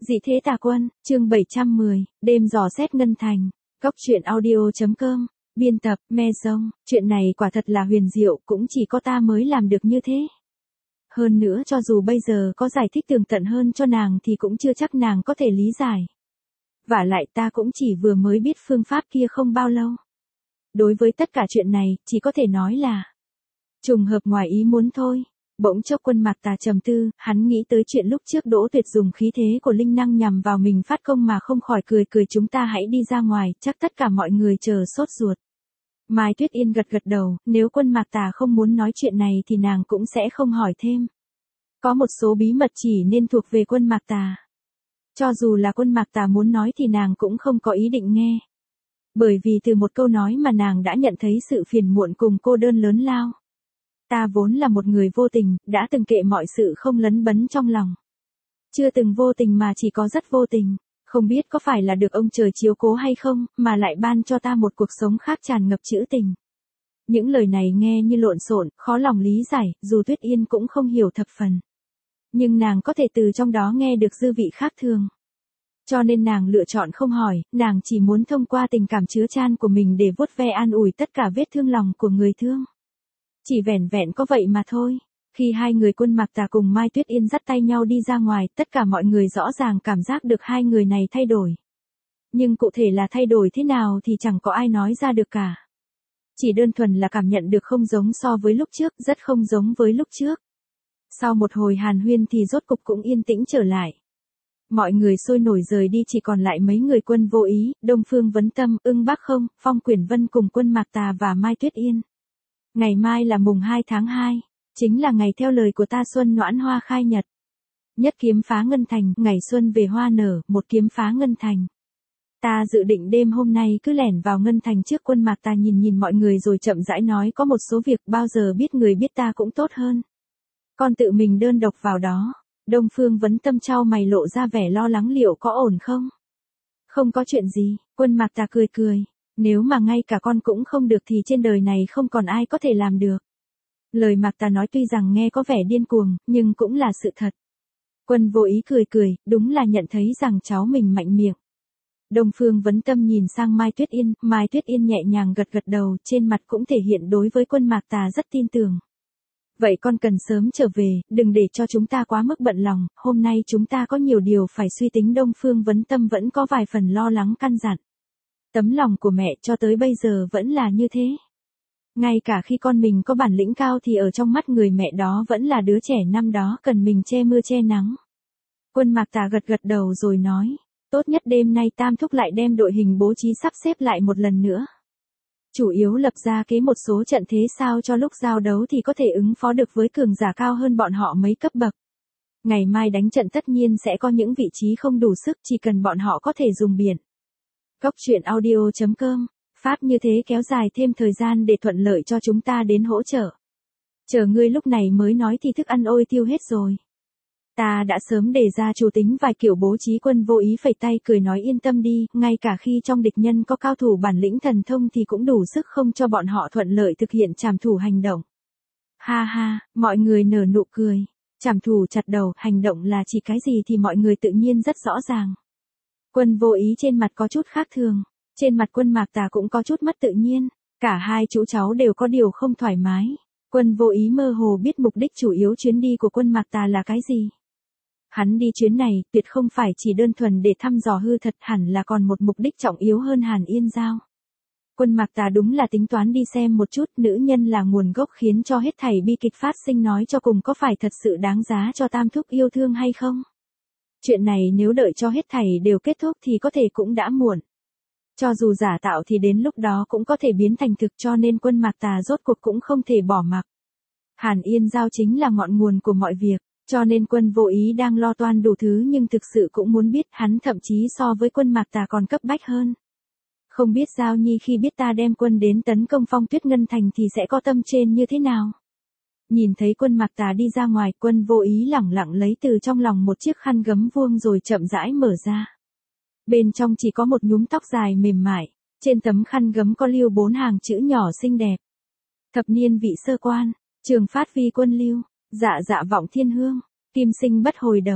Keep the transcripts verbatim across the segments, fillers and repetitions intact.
Dị thế tà quân, chương bảy trăm mười, đêm dò xét ngân thành. Góc truyện audio.com, biên tập, me rông. Chuyện này quả thật là huyền diệu, cũng chỉ có ta mới làm được như thế. Hơn nữa cho dù bây giờ có giải thích tường tận hơn cho nàng thì cũng chưa chắc nàng có thể lý giải. Vả lại ta cũng chỉ vừa mới biết phương pháp kia không bao lâu. Đối với tất cả chuyện này, chỉ có thể nói là trùng hợp ngoài ý muốn thôi. Bỗng chốc Quân Mạc Tà trầm tư, hắn nghĩ tới chuyện lúc trước Đỗ Tuyệt dùng khí thế của linh năng nhằm vào mình phát công mà không khỏi cười cười, chúng ta hãy đi ra ngoài, chắc tất cả mọi người chờ sốt ruột. Mai Tuyết Yên gật gật đầu, nếu Quân Mạc Tà không muốn nói chuyện này thì nàng cũng sẽ không hỏi thêm. Có một số bí mật chỉ nên thuộc về Quân Mạc Tà. Cho dù là Quân Mạc Tà muốn nói thì nàng cũng không có ý định nghe. Bởi vì từ một câu nói mà nàng đã nhận thấy sự phiền muộn cùng cô đơn lớn lao. Ta vốn là một người vô tình, đã từng kệ mọi sự không lấn bấn trong lòng. Chưa từng vô tình mà chỉ có rất vô tình, không biết có phải là được ông trời chiếu cố hay không, mà lại ban cho ta một cuộc sống khác tràn ngập trữ tình. Những lời này nghe như lộn xộn, khó lòng lý giải, dù Tuyết Yên cũng không hiểu thập phần. Nhưng nàng có thể từ trong đó nghe được dư vị khác thường. Cho nên nàng lựa chọn không hỏi, nàng chỉ muốn thông qua tình cảm chứa chan của mình để vuốt ve an ủi tất cả vết thương lòng của người thương. Chỉ vẻn vẹn có vậy mà thôi. Khi hai người Quân Mạc Tà cùng Mai Tuyết Yên dắt tay nhau đi ra ngoài, tất cả mọi người rõ ràng cảm giác được hai người này thay đổi. Nhưng cụ thể là thay đổi thế nào thì chẳng có ai nói ra được cả. Chỉ đơn thuần là cảm nhận được không giống so với lúc trước, rất không giống với lúc trước. Sau một hồi hàn huyên thì rốt cục cũng yên tĩnh trở lại. Mọi người sôi nổi rời đi, chỉ còn lại mấy người Quân Vô Ý, Đông Phương Vấn Tâm, Ưng Bác Không, Phong Quyển Vân cùng Quân Mạc Tà và Mai Tuyết Yên. Ngày mai là mùng hai tháng hai, chính là ngày theo lời của ta xuân noãn hoa khai nhật. Nhất kiếm phá ngân thành, ngày xuân về hoa nở, một kiếm phá ngân thành. Ta dự định đêm hôm nay cứ lẻn vào ngân thành trước. Quân Mạc Tà nhìn nhìn mọi người rồi chậm rãi nói, có một số việc bao giờ biết người biết ta cũng tốt hơn. Con tự mình đơn độc vào đó. Đông Phương Vấn Tâm trao mày lộ ra vẻ lo lắng, liệu có ổn không? Không có chuyện gì, Quân Mạc Tà cười cười. Nếu mà ngay cả con cũng không được thì trên đời này không còn ai có thể làm được. Lời Mạc Tà nói tuy rằng nghe có vẻ điên cuồng, nhưng cũng là sự thật. Quân Vô Ý cười cười, đúng là nhận thấy rằng cháu mình mạnh miệng. Đông Phương Vấn Tâm nhìn sang Mai Tuyết Yên, Mai Tuyết Yên nhẹ nhàng gật gật đầu, trên mặt cũng thể hiện đối với Quân Mạc Tà rất tin tưởng. Vậy con cần sớm trở về, đừng để cho chúng ta quá mức bận lòng, hôm nay chúng ta có nhiều điều phải suy tính. Đông Phương Vấn Tâm vẫn có vài phần lo lắng căn dặn. Tấm lòng của mẹ cho tới bây giờ vẫn là như thế. Ngay cả khi con mình có bản lĩnh cao thì ở trong mắt người mẹ đó vẫn là đứa trẻ năm đó cần mình che mưa che nắng. Quân Mạc Tà gật gật đầu rồi nói, tốt nhất đêm nay Tam Thúc lại đem đội hình bố trí sắp xếp lại một lần nữa. Chủ yếu lập ra kế một số trận thế sao cho lúc giao đấu thì có thể ứng phó được với cường giả cao hơn bọn họ mấy cấp bậc. Ngày mai đánh trận tất nhiên sẽ có những vị trí không đủ sức, chỉ cần bọn họ có thể dùng biển. Góc truyện audio.com, pháp như thế kéo dài thêm thời gian để thuận lợi cho chúng ta đến hỗ trợ. Chờ ngươi lúc này mới nói thì thức ăn ôi tiêu hết rồi. Ta đã sớm đề ra chủ tính vài kiểu bố trí. Quân Vô Ý phẩy tay cười nói, yên tâm đi, ngay cả khi trong địch nhân có cao thủ bản lĩnh thần thông thì cũng đủ sức không cho bọn họ thuận lợi thực hiện trảm thủ hành động. Ha ha, mọi người nở nụ cười. Trảm thủ chặt đầu, hành động là chỉ cái gì thì mọi người tự nhiên rất rõ ràng. Quân Vô Ý trên mặt có chút khác thường, trên mặt Quân Mạc Tà cũng có chút mất tự nhiên, cả hai chú cháu đều có điều không thoải mái. Quân Vô Ý mơ hồ biết mục đích chủ yếu chuyến đi của Quân Mạc Tà là cái gì. Hắn đi chuyến này tuyệt không phải chỉ đơn thuần để thăm dò hư thật, hẳn là còn một mục đích trọng yếu hơn. Hàn Yên Giao. Quân Mạc Tà đúng là tính toán đi xem một chút nữ nhân là nguồn gốc khiến cho hết thảy bi kịch phát sinh, nói cho cùng có phải thật sự đáng giá cho Tam Thúc yêu thương hay không. Chuyện này nếu đợi cho hết thảy đều kết thúc thì có thể cũng đã muộn. Cho dù giả tạo thì đến lúc đó cũng có thể biến thành thực, cho nên Quân Mạc Tà rốt cuộc cũng không thể bỏ mặc. Hàn Yên Giao chính là ngọn nguồn của mọi việc, cho nên Quân Vô Ý đang lo toan đủ thứ nhưng thực sự cũng muốn biết, hắn thậm chí so với Quân Mạc Tà còn cấp bách hơn. Không biết Giao Nhi khi biết ta đem quân đến tấn công Phong Tuyết Ngân Thành thì sẽ có tâm trên như thế nào. Nhìn thấy Quân Mạc Tà đi ra ngoài, Quân Vô Ý lẳng lặng lấy từ trong lòng một chiếc khăn gấm vuông rồi chậm rãi mở ra. Bên trong chỉ có một nhúm tóc dài mềm mại, trên tấm khăn gấm có lưu bốn hàng chữ nhỏ xinh đẹp. Thập niên vị sơ quan, trường phát vi quân lưu, dạ dạ vọng thiên hương, kim sinh bất hồi đầu.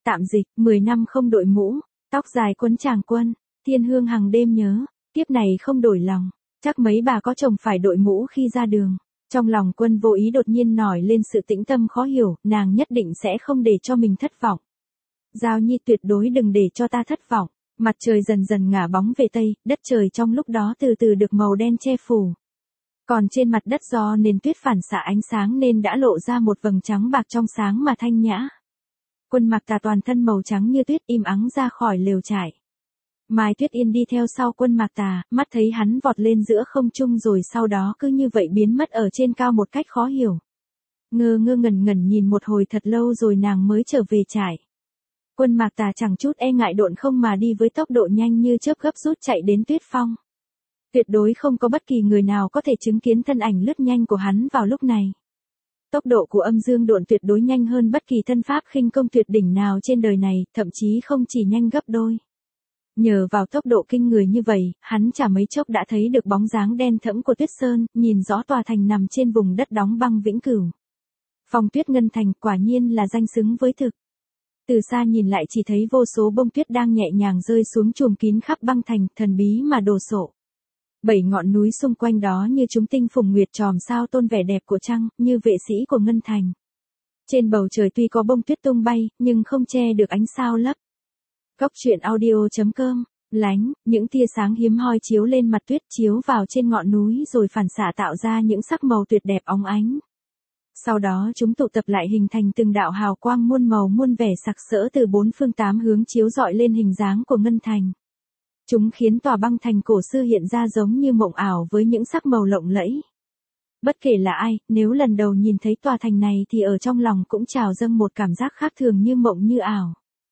Tạm dịch, mười năm không đội mũ, tóc dài quấn tràng quân, thiên hương hằng đêm nhớ, kiếp này không đổi lòng, chắc mấy bà có chồng phải đội mũ khi ra đường. Trong lòng Quân vô ý đột nhiên nổi lên sự tĩnh tâm khó hiểu, nàng nhất định sẽ không để cho mình thất vọng. Giao Nhi tuyệt đối đừng để cho ta thất vọng. Mặt trời dần dần ngả bóng về tây, đất trời trong lúc đó từ từ được màu đen che phủ. Còn trên mặt đất do nền tuyết phản xạ ánh sáng nên đã lộ ra một vầng trắng bạc trong sáng mà thanh nhã. Quân Mạc Tà toàn thân màu trắng như tuyết im ắng ra khỏi lều trại. Mai Tuyết Yên đi theo sau Quân Mạc Tà, mắt thấy hắn vọt lên giữa không trung rồi sau đó cứ như vậy biến mất ở trên cao một cách khó hiểu. Ngơ ngơ ngẩn ngẩn nhìn một hồi thật lâu rồi nàng mới trở về trại. Quân Mạc Tà chẳng chút e ngại độn không mà đi với tốc độ nhanh như chớp gấp rút chạy đến tuyết phong. Tuyệt đối không có bất kỳ người nào có thể chứng kiến thân ảnh lướt nhanh của hắn vào lúc này. Tốc độ của Âm Dương Độn tuyệt đối nhanh hơn bất kỳ thân pháp khinh công tuyệt đỉnh nào trên đời này, thậm chí không chỉ nhanh gấp đôi. Nhờ vào tốc độ kinh người như vậy, hắn chả mấy chốc đã thấy được bóng dáng đen thẫm của Tuyết Sơn, nhìn rõ tòa thành nằm trên vùng đất đóng băng vĩnh cửu. Phong Tuyết Ngân Thành quả nhiên là danh xứng với thực. Từ xa nhìn lại chỉ thấy vô số bông tuyết đang nhẹ nhàng rơi xuống trùm kín khắp băng thành, thần bí mà đồ sộ. Bảy ngọn núi xung quanh đó như chúng tinh phùng nguyệt chòm sao tôn vẻ đẹp của trăng, như vệ sĩ của Ngân Thành. Trên bầu trời tuy có bông tuyết tung bay, nhưng không che được ánh sao lấp. Góc truyện audio chấm com, lánh, những tia sáng hiếm hoi chiếu lên mặt tuyết, chiếu vào trên ngọn núi rồi phản xạ tạo ra những sắc màu tuyệt đẹp óng ánh. Sau đó chúng tụ tập lại hình thành từng đạo hào quang muôn màu muôn vẻ sặc sỡ từ bốn phương tám hướng chiếu rọi lên hình dáng của Ngân Thành. Chúng khiến tòa băng thành cổ xưa hiện ra giống như mộng ảo với những sắc màu lộng lẫy. Bất kể là ai, nếu lần đầu nhìn thấy tòa thành này thì ở trong lòng cũng trào dâng một cảm giác khác thường như mộng như ảo.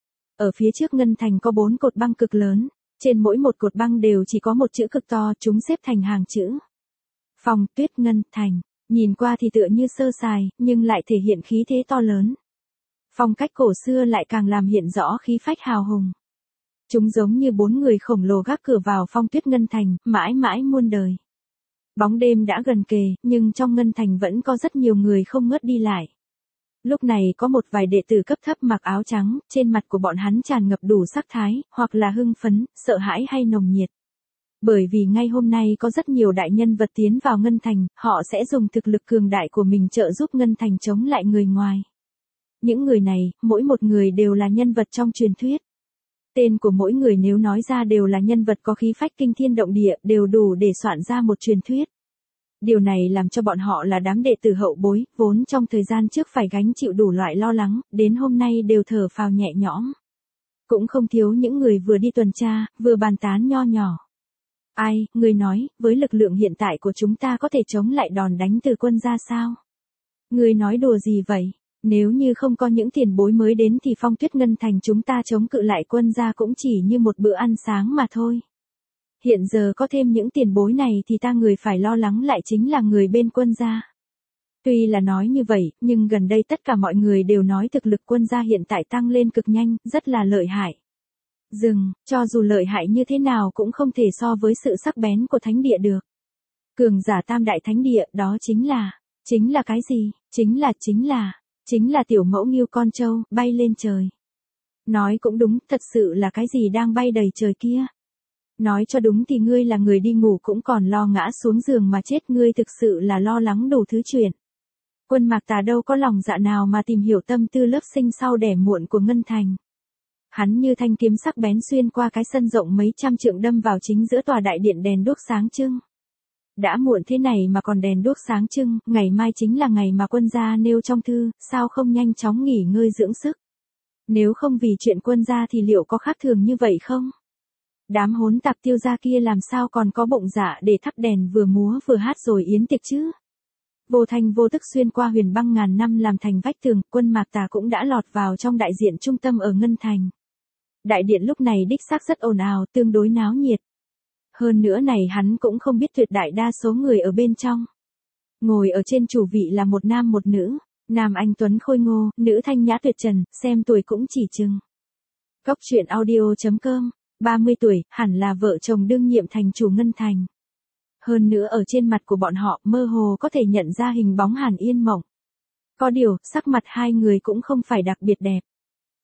Ở phía trước Ngân Thành có bốn cột băng cực lớn, trên mỗi một cột băng đều chỉ có một chữ cực to, chúng xếp thành hàng chữ. Phong Tuyết Ngân Thành. Nhìn qua thì tựa như sơ sài, nhưng lại thể hiện khí thế to lớn. Phong cách cổ xưa lại càng làm hiện rõ khí phách hào hùng. Chúng giống như bốn người khổng lồ gác cửa vào Phong Tuyết Ngân Thành, mãi mãi muôn đời. Bóng đêm đã gần kề, nhưng trong Ngân Thành vẫn có rất nhiều người không ngớt đi lại. Lúc này có một vài đệ tử cấp thấp mặc áo trắng, trên mặt của bọn hắn tràn ngập đủ sắc thái, hoặc là hưng phấn, sợ hãi hay nồng nhiệt. Bởi vì ngay hôm nay có rất nhiều đại nhân vật tiến vào Ngân Thành, họ sẽ dùng thực lực cường đại của mình trợ giúp Ngân Thành chống lại người ngoài. Những người này, mỗi một người đều là nhân vật trong truyền thuyết. Tên của mỗi người nếu nói ra đều là nhân vật có khí phách kinh thiên động địa, đều đủ để soạn ra một truyền thuyết. Điều này làm cho bọn họ là đám đệ tử hậu bối, vốn trong thời gian trước phải gánh chịu đủ loại lo lắng, đến hôm nay đều thở phào nhẹ nhõm. Cũng không thiếu những người vừa đi tuần tra, vừa bàn tán nho nhỏ. Ai, người nói, với lực lượng hiện tại của chúng ta có thể chống lại đòn đánh từ quân gia sao? Người nói đùa gì vậy? Nếu như không có những tiền bối mới đến thì Phong Tuyết Ngân Thành chúng ta chống cự lại quân gia cũng chỉ như một bữa ăn sáng mà thôi. Hiện giờ có thêm những tiền bối này thì ta người phải lo lắng lại chính là người bên quân gia. Tuy là nói như vậy, nhưng gần đây tất cả mọi người đều nói thực lực quân gia hiện tại tăng lên cực nhanh, rất là lợi hại. Dừng, cho dù lợi hại như thế nào cũng không thể so với sự sắc bén của thánh địa được. Cường giả tam đại thánh địa, đó chính là, chính là cái gì, chính là, chính là, chính là tiểu mẫu Ngưu con trâu, bay lên trời. Nói cũng đúng, thật sự là cái gì đang bay đầy trời kia. Nói cho đúng thì ngươi là người đi ngủ cũng còn lo ngã xuống giường mà chết, ngươi thực sự là lo lắng đủ thứ chuyện. Quân Mạc Tà đâu có lòng dạ nào mà tìm hiểu tâm tư lớp sinh sau đẻ muộn của Ngân Thành. Hắn như thanh kiếm sắc bén xuyên qua cái sân rộng mấy trăm trượng đâm vào chính giữa tòa đại điện đèn đuốc sáng trưng. Đã muộn thế này mà còn đèn đuốc sáng trưng, ngày mai chính là ngày mà quân gia nêu trong thư, sao không nhanh chóng nghỉ ngơi dưỡng sức. Nếu không vì chuyện quân gia thì liệu có khác thường như vậy không? Đám hỗn tạp Tiêu gia kia làm sao còn có bụng dạ để thắp đèn vừa múa vừa hát rồi yến tiệc chứ? Vô thanh vô tức xuyên qua huyền băng ngàn năm làm thành vách tường, Quân Mạc Tà cũng đã lọt vào trong đại diện trung tâm ở Ngân Thành. Đại điện lúc này đích xác rất ồn ào, tương đối náo nhiệt. Hơn nữa này hắn cũng không biết tuyệt đại đa số người ở bên trong. Ngồi ở trên chủ vị là một nam một nữ, nam anh tuấn khôi ngô, nữ thanh nhã tuyệt trần, xem tuổi cũng chỉ chừng. Góc truyện audio chấm com, ba mươi tuổi, hẳn là vợ chồng đương nhiệm thành chủ Ngân Thành. Hơn nữa ở trên mặt của bọn họ mơ hồ có thể nhận ra hình bóng Hàn Yên Mộng. Có điều, sắc mặt hai người cũng không phải đặc biệt đẹp.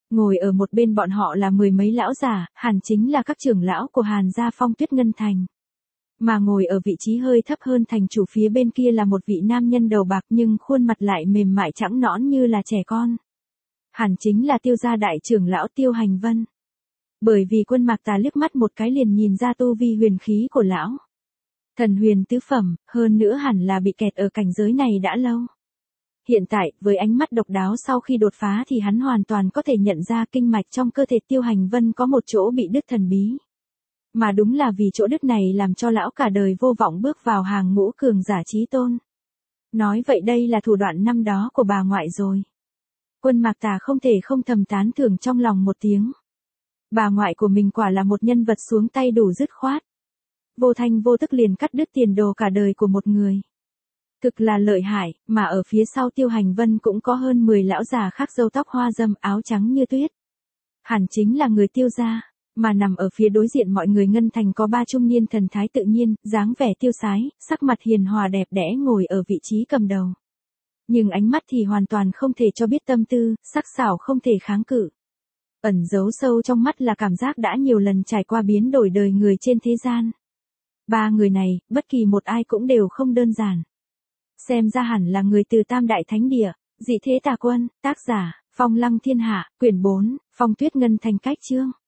Ngồi ở một bên bọn họ là mười mấy lão già, hẳn chính là các trưởng lão của Hàn gia Phong Tuyết Ngân Thành. Mà ngồi ở vị trí hơi thấp hơn thành chủ phía bên kia là một vị nam nhân đầu bạc nhưng khuôn mặt lại mềm mại trắng nõn như là trẻ con. Hẳn chính là Tiêu gia đại trưởng lão Tiêu Hành Vân. Bởi vì Quân Mạc Tà liếc mắt một cái liền nhìn ra tu vi huyền khí của lão. Thần huyền tứ phẩm, hơn nữa hẳn là bị kẹt ở cảnh giới này đã lâu. Hiện tại, với ánh mắt độc đáo sau khi đột phá thì hắn hoàn toàn có thể nhận ra kinh mạch trong cơ thể Tiêu Hành Vân có một chỗ bị đứt thần bí. Mà đúng là vì chỗ đứt này làm cho lão cả đời vô vọng bước vào hàng ngũ cường giả chí tôn. Nói vậy đây là thủ đoạn năm đó của bà ngoại rồi. Quân Mạc Tà không thể không thầm tán thưởng trong lòng một tiếng. Bà ngoại của mình quả là một nhân vật xuống tay đủ dứt khoát. Vô thanh vô tức liền cắt đứt tiền đồ cả đời của một người. Cực là lợi hại, mà ở phía sau Tiêu Hành Vân cũng có hơn mười lão già khác râu tóc hoa râm áo trắng như tuyết. Hẳn chính là người Tiêu gia, mà nằm ở phía đối diện mọi người Ngân Thành có ba trung niên thần thái tự nhiên, dáng vẻ tiêu sái, sắc mặt hiền hòa đẹp đẽ ngồi ở vị trí cầm đầu. Nhưng ánh mắt thì hoàn toàn không thể cho biết tâm tư, sắc sảo không thể kháng cự. Ẩn giấu sâu trong mắt là cảm giác đã nhiều lần trải qua biến đổi đời người trên thế gian. Ba người này, bất kỳ một ai cũng đều không đơn giản. Xem ra hẳn là người từ Tam Đại Thánh Địa. Dị Thế Tà Quân, tác giả, Phong Lăng Thiên Hạ, quyển bốn, Phong Tuyết Ngân Thành cách chương.